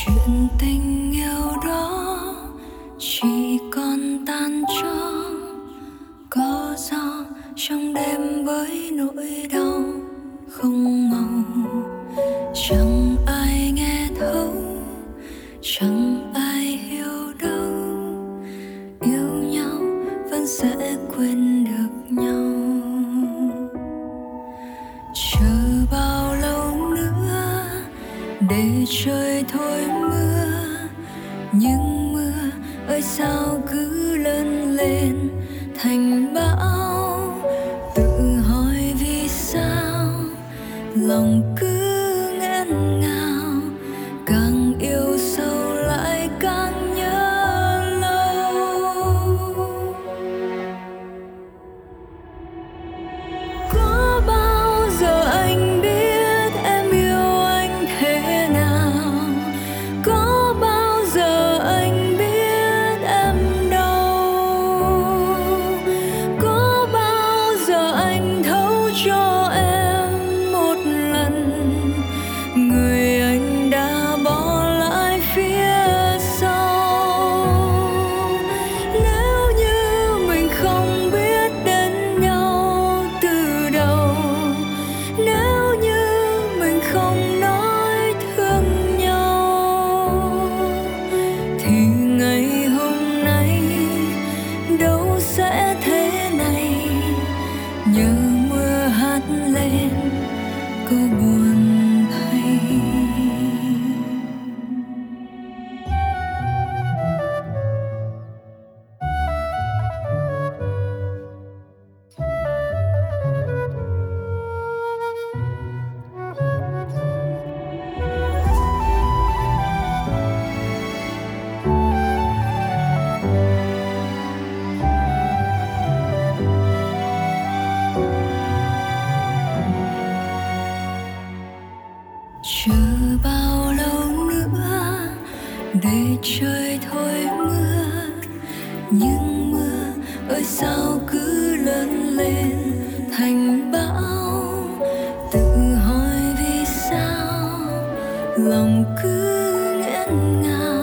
chuyện tình yêu đó chỉ còn tan cho có gió trong đêm với nỗi đau không màu. Chẳng ai nghe thấu, chẳng ai hiểu đâu, yêu nhau vẫn sẽ quên được nhau. Chờ bao lâu nữa để trời thôi mưa, nhưng mưa ơi sao cứ lớn lên thành bão. Tự hỏi vì sao lòng cứ nghẹn ngào, càng yêu sâu lại càng nhớ lâu. Có bao giờ anh biết em yêu anh thế nào? Có bao giờ anh biết em đau? Có bao giờ anh thấu cho em một lần người anh đã bỏ lại phía sau? Nếu như mình không biết đến nhau từ đầu, nếu như mình không nói thương nhau, thì ngày hôm nay đâu sẽ thế này. Nhờ mưa hát lên câu buồn thay. Chờ bao lâu nữa để trời thôi mưa, nhưng mưa ơi sao cứ lớn lên thành bão. Tự hỏi vì sao lòng cứ nghẹn ngào,